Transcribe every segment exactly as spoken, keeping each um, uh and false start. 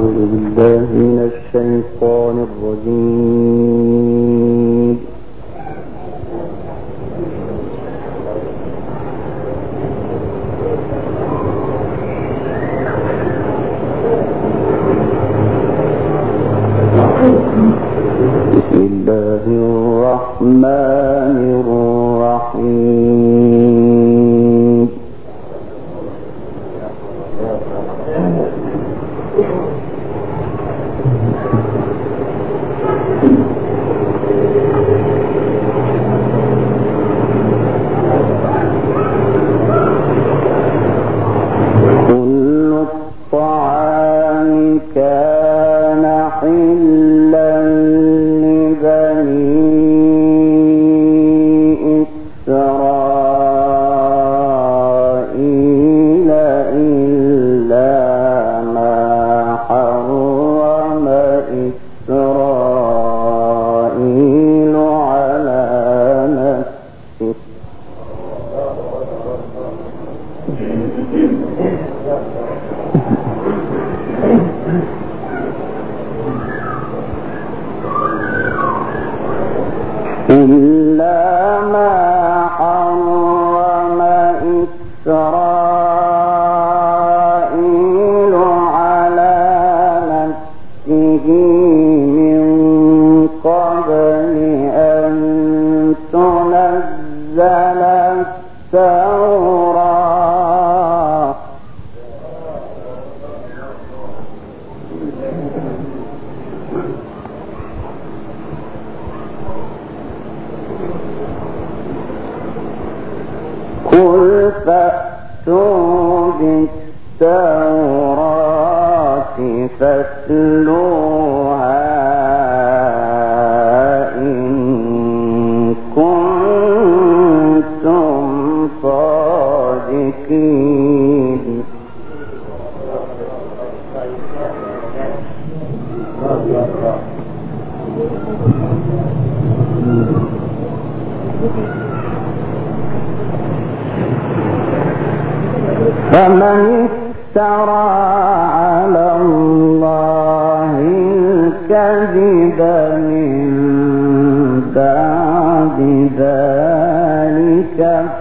أعوذ بالله من الشيطان الرجيم. بسم الله الرحمن الرحيم. كل الطعام كان حلا إلا ما حرم إسرائيل على نفسه من قبل أن تنزل التوراة. قل فأتوا بالتوراة فاتلوها إن كنتم صادقين. فمن افترى على الله الكذب من بعد ذلك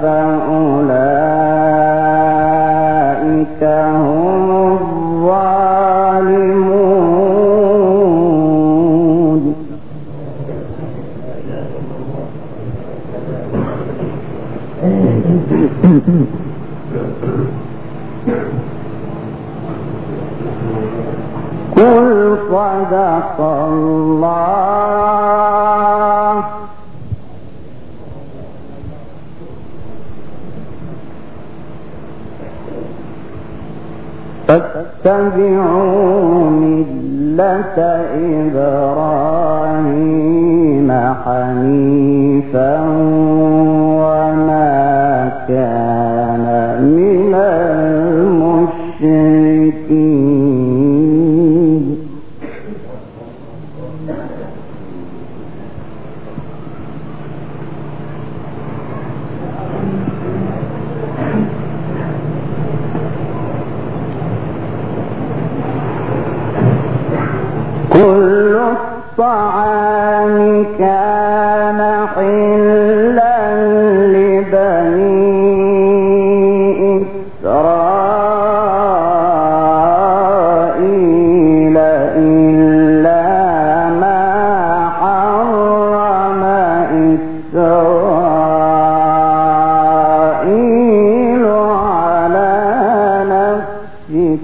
فأولئك هم الظالمون. قل صدق الله. فاتبعوا ملة إبراهيم حنيفا وما كان من المشركين. كل الطعام كان حلا لبني إسرائيل إلا ما حرم إسرائيل على نفسه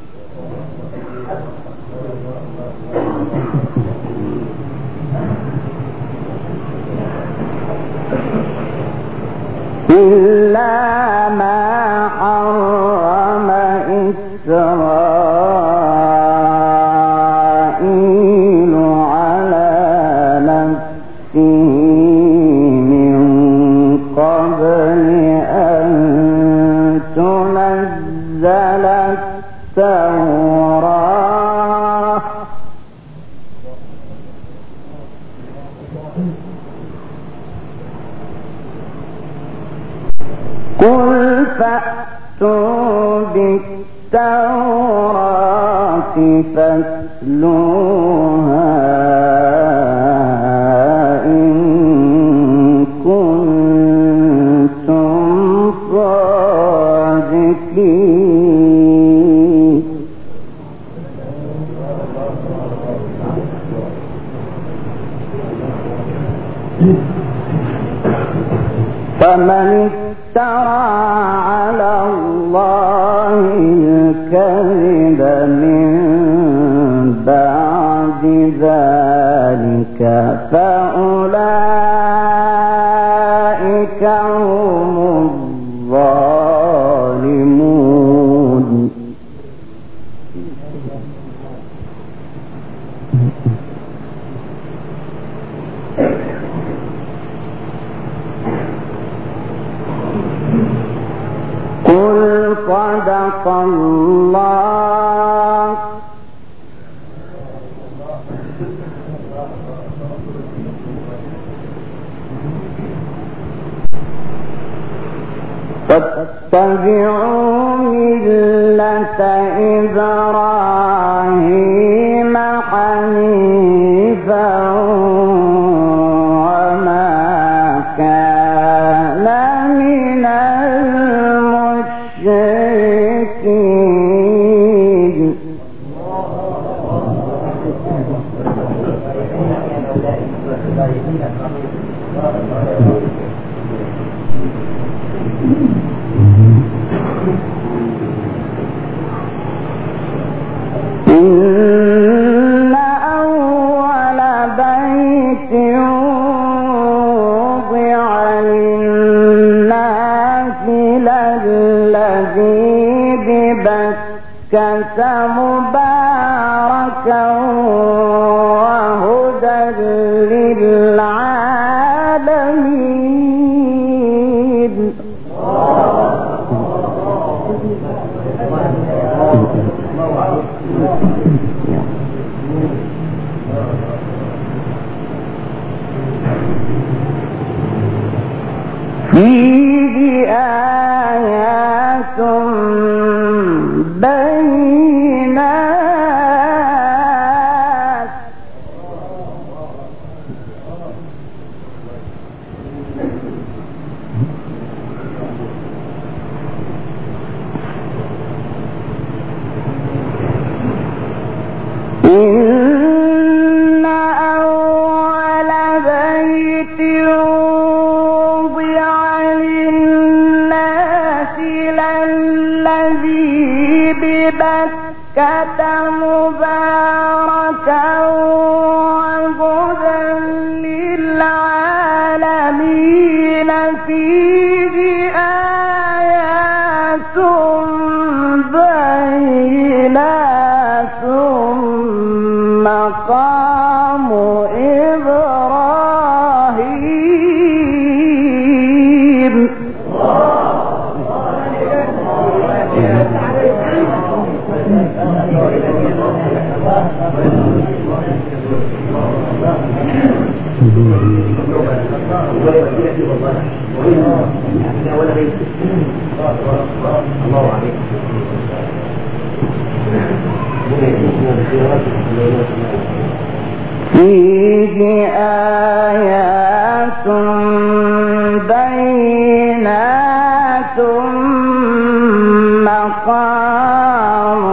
إلا ما حرم إسرائيل على نفسه من قبل أن تنزل التوراة. قل فأتوا بالتوراة فاتلوها إن كنتم صادقين. فمن افترى على الله الكذب من بعد ذلك فأولئك هم الظالمون. قل صدق الله فاتبعوا ملة إبراهيم حنيفا وما كان من المشركين. إن أول بيت وضع للناس للذي ببكة مباركا وهدى للعالمين. فيه آيات بينات إن أول بيت وضع للناس للذي ببكة مباركا وهدى للعالمين. فيه آيات بينات مقام إبراهيم. فيه آيات بينات مقام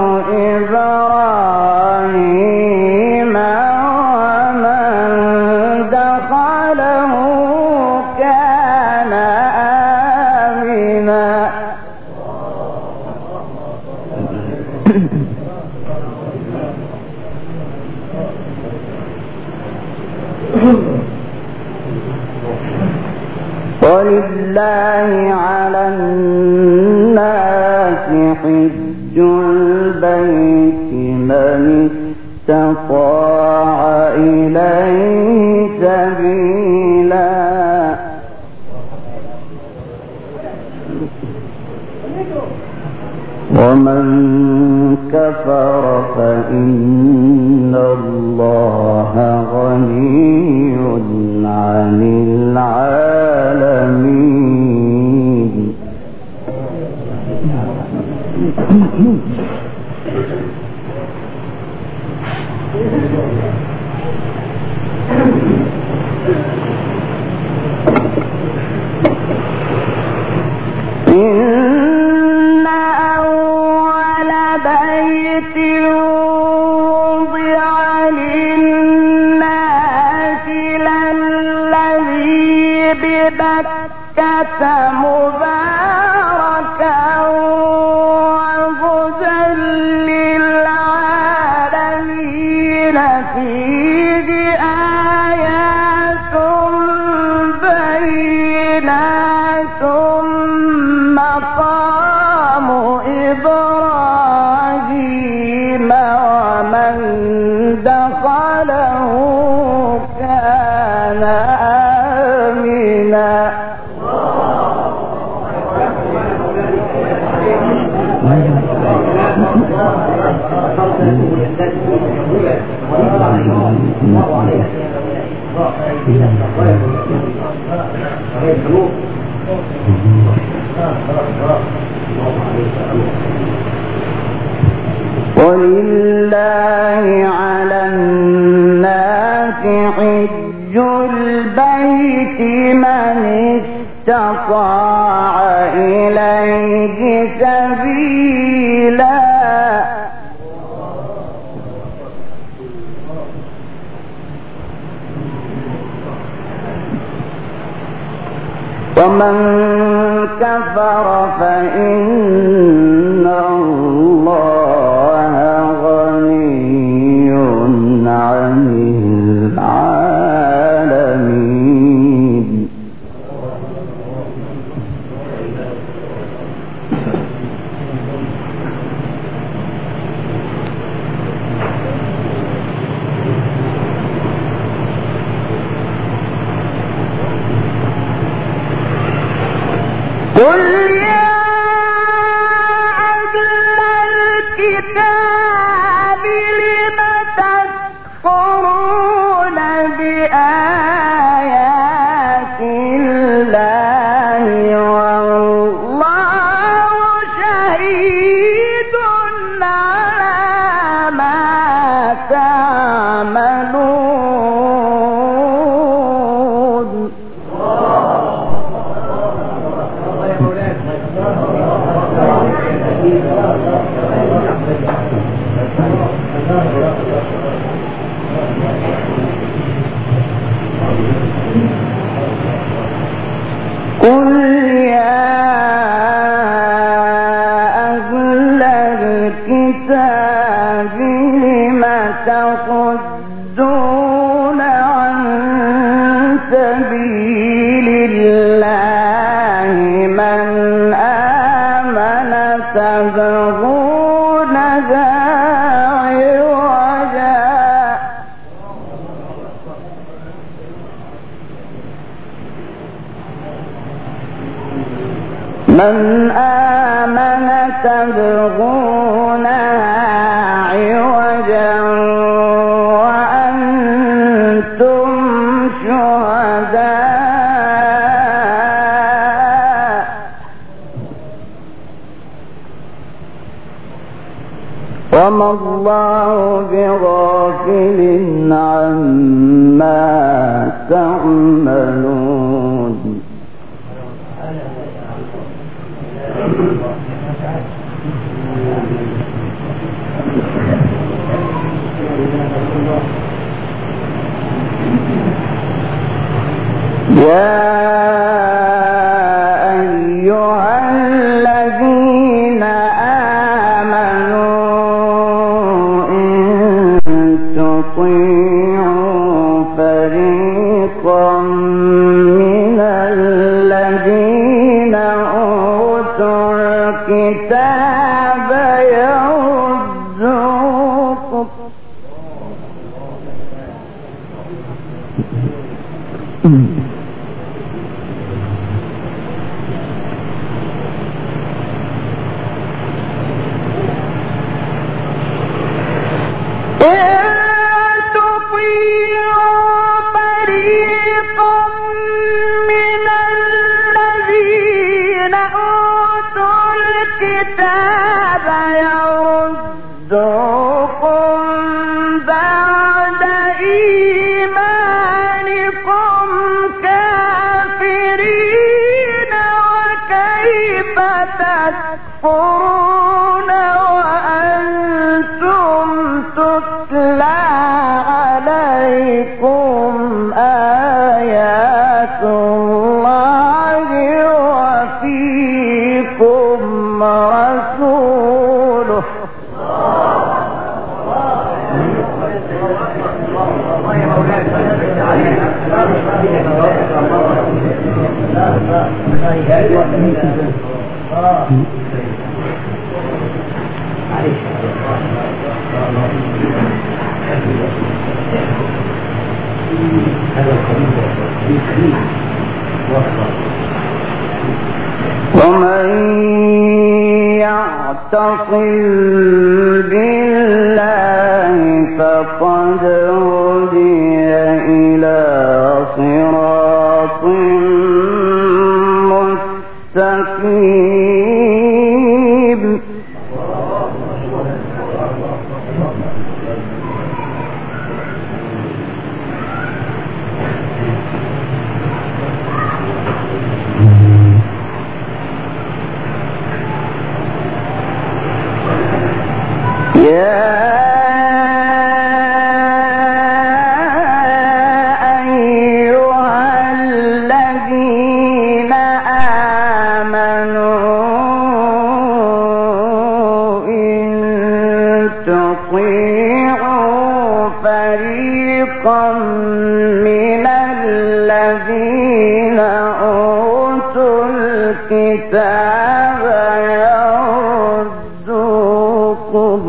إبراهيم ومن دخله كان آمنا. ولله على الناس حج البيت من استطاع إليه سبيلا ومن كفر فإن الله غني عن العالمين. إن أول بيت وضع للناس للذي ببكة مباركا وهدى للعالمين فيه آيات بينات مقام إبراهيم ومن دخله كان آمنا. ولله على الناس حج البيت من استطاع إليه سبيلا. ومن كفر فإن الله غني عن العالمين. قل يا أهل الكتاب لم تكفرون بآيات الله والله شهيد على ما تعملون. قل يا أهل الكتاب لم تصدون عن سبيل الله من آمن تبغونها عوجا. من آمن تبغونها عوجا وأنتم شهداء وما الله بغافل عما تعملون. يا أيها الذين آمنوا إن تطيعوا فريقا من الذين أوتوا الكتاب يردوكم الكتاب يردوكم بعد تكفرون وأنتم تتلى عليكم آيات الله وفيكم رسوله ومن يعتصم بالله فقد هدي إلى صراط مستقيم يا أيها الذين آمنوا إن تطيعوا فريقا من الذين أوتوا الكتاب يردوكم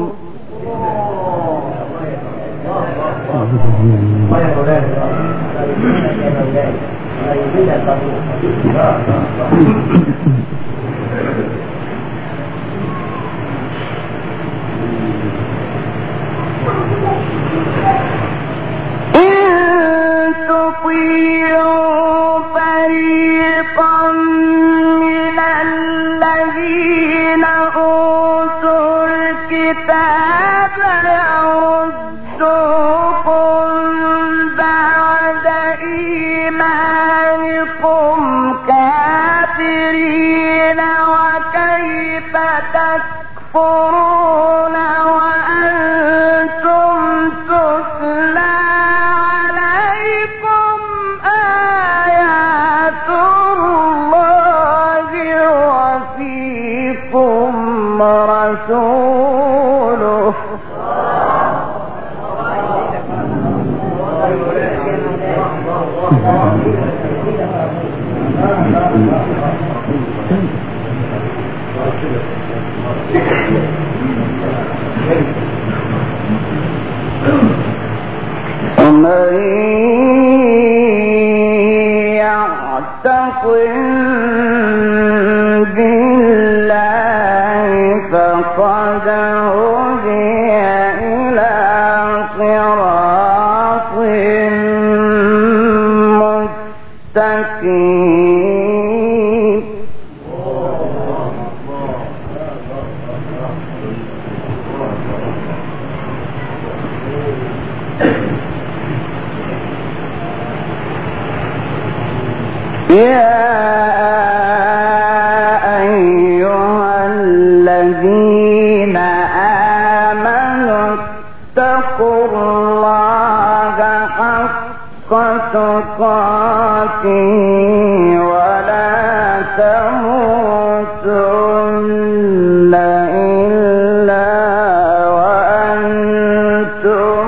إن تطيعوا فريقا من الذين أوتوا الكتاب يردوكم بعد إيمانكم كافرين وكيف تكفرون وأنتم تتلى عليكم آيات الله وفيكم رسوله ومن يعتصم بالله فقد هدي إلى صراط مستقيم يا أيها الذين آمنوا اتقوا الله حق تقاته ولا تموتن إلا وأنتم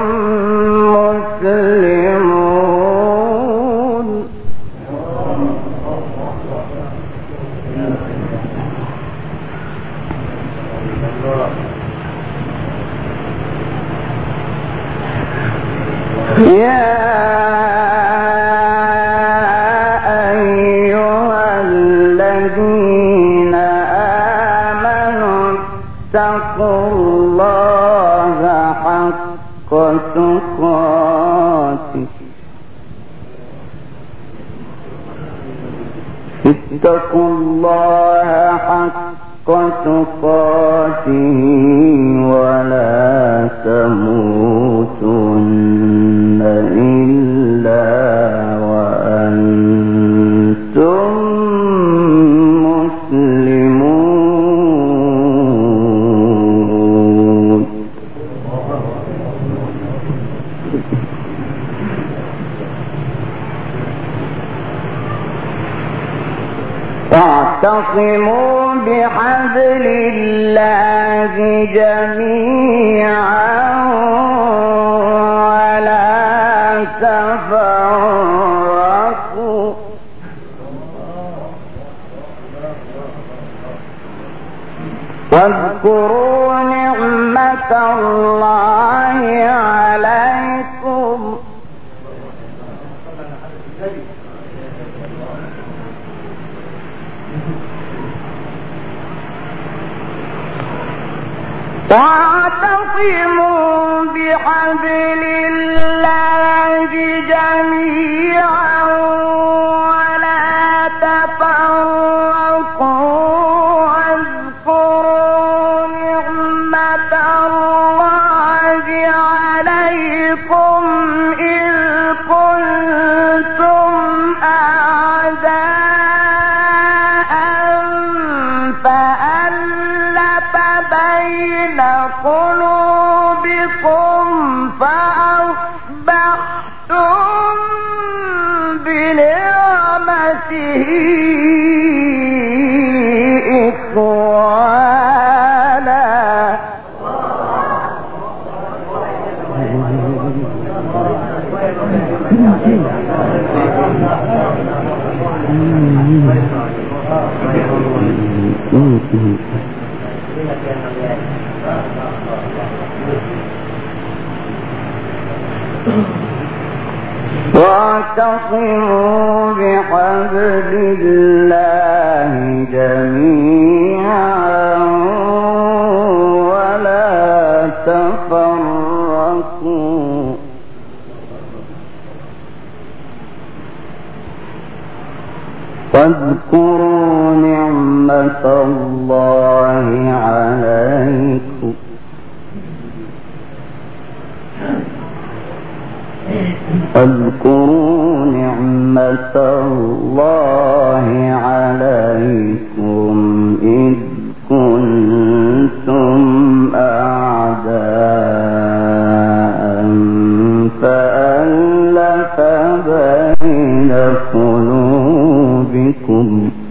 مسلمون يا أيها الذين آمنوا اتقوا الله حق تقاته اتقوا الله حق تقاته ولا تموتن إلا وأنتم مسلمون واعتصموا بحبل الله جميعا ولا تفرقوا واذكروا نعمة الله عليكم واعتصموا بحبل الله جميعا ولا تفرقوا واذكروا نعمة الله عليكم إذ كنتم أعداء فألف بين قلوبكم فأصبحتم بنعمته إخوانا واعتصموا بحبل الله جميعا ولا تفرقوا واذكروا نعمة الله عليكم واذكروا نعمة الله عليكم إذ كنتم أعداء فألف بين قلوبكم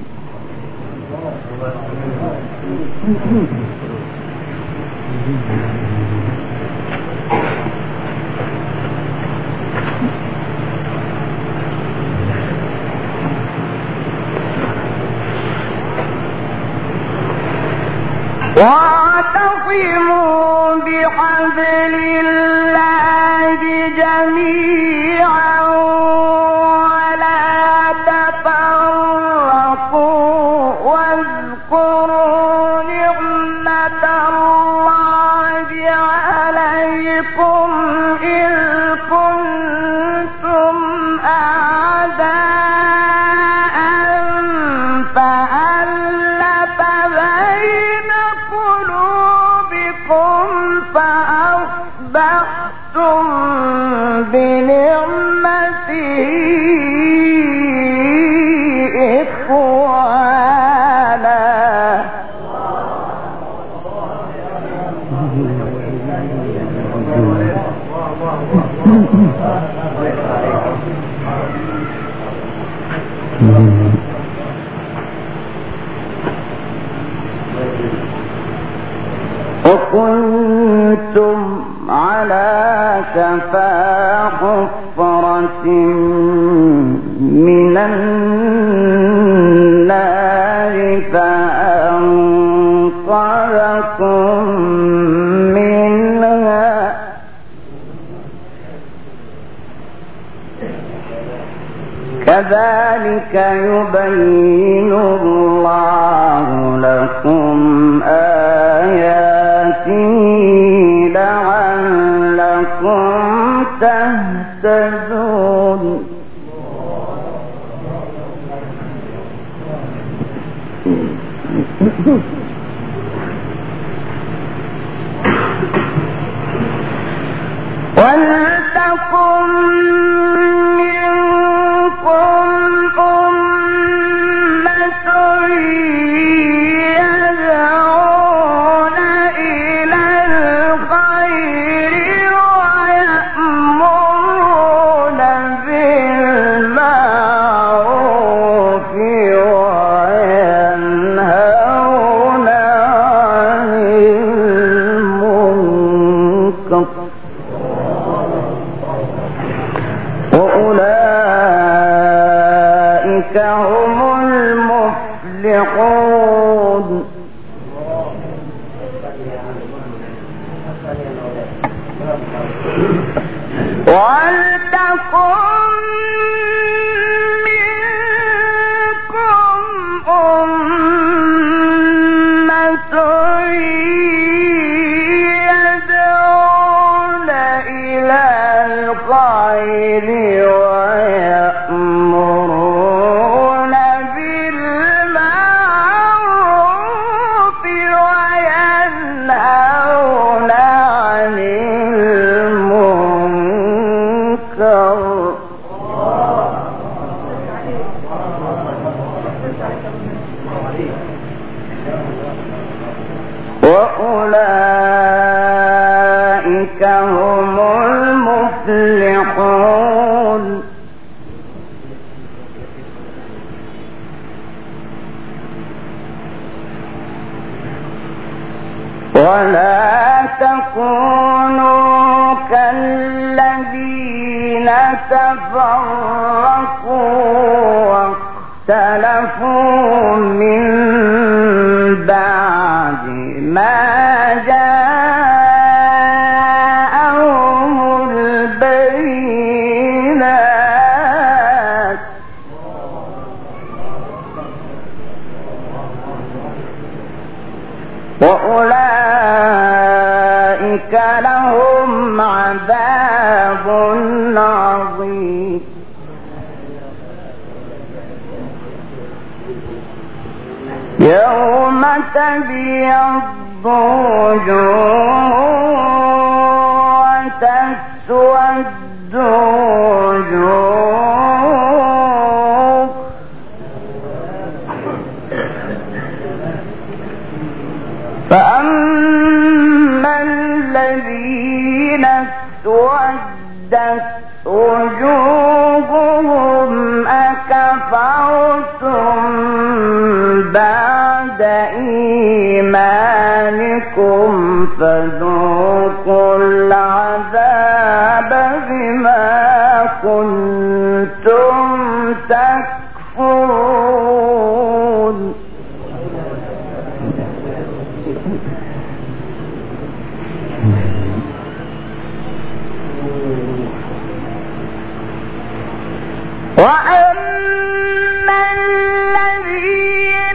واعتصموا بحبل الله جميعا ولا تفرقوا واذكروا نعمة الله عليكم إذ كنتم أعداء فألف بين قلوبكم فأصبحتم بنعمته إخوانا وكنتم على شفا حفرة من النار فأنقذكم منها كذلك يبين الله لكم آياته لعلكم تهتدون ولتكن منكم أمة يدعون إلى الخير ويأمرون بالمعروف وينهون المنكر وأولئك هم المفلحون ولتكن منكم أمة يدعون إلى الخير ويأمرون بالمعروف وينهون عن المنكر وأولئك هم المفلحون ولا تكونوا كالذين تفرقوا واختلفوا من بعد ما جاءهم البينات وأولئك لهم عذاب عظيم يوم تبيض وجوه وتسود وجوه فأما الذين اسودت وجوههم أكفرتم بعد إيمانكم فذوقوا العذاب بما كنتم تكفرون وأما الذين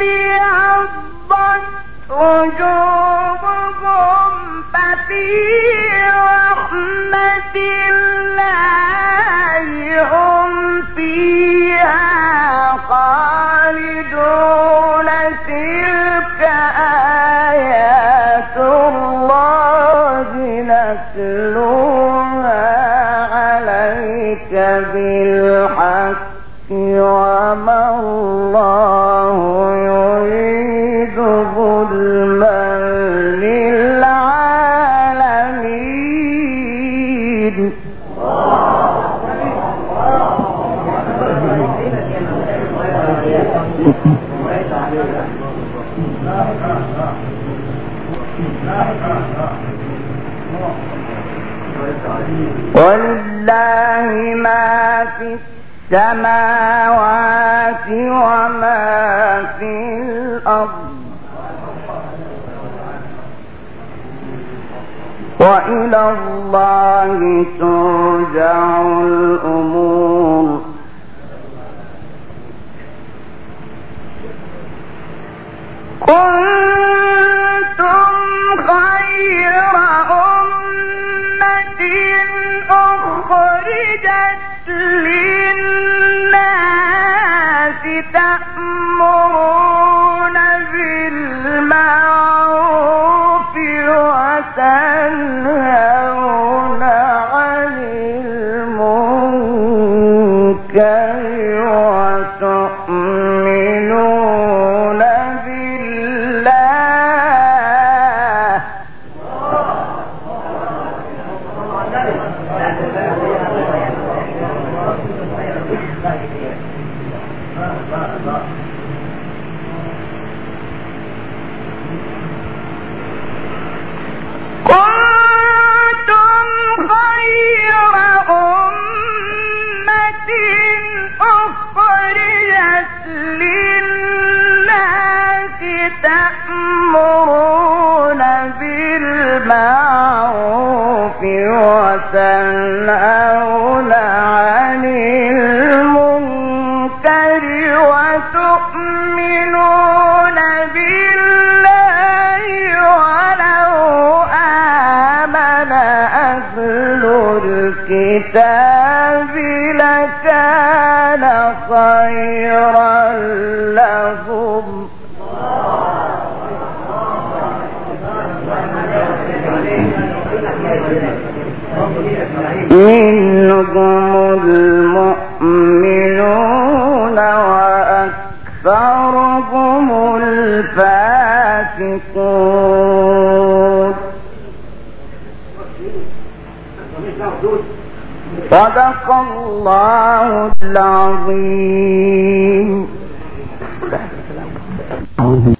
ابيضت وجوههم ففي رحمة الله هم فيها خالدون تلك آيات الله نتلوها عليك بالحق وما الله يريد ظلما للعالمين ولله ما في السماوات وما في الأرض وإلى الله ترجع الأمور كنتم خير أمة أخرجت للناس تأمرون بالمعروف وتنهون عن المنكر وتؤمنون بالله كنتم بالمعروف وتنهون عن المنكر وتؤمنون بالله ولو آمن أهل الكتاب لكان خيرا لهم منهم المؤمنون وأكثرهم الفاسقون. صدق الله العظيم.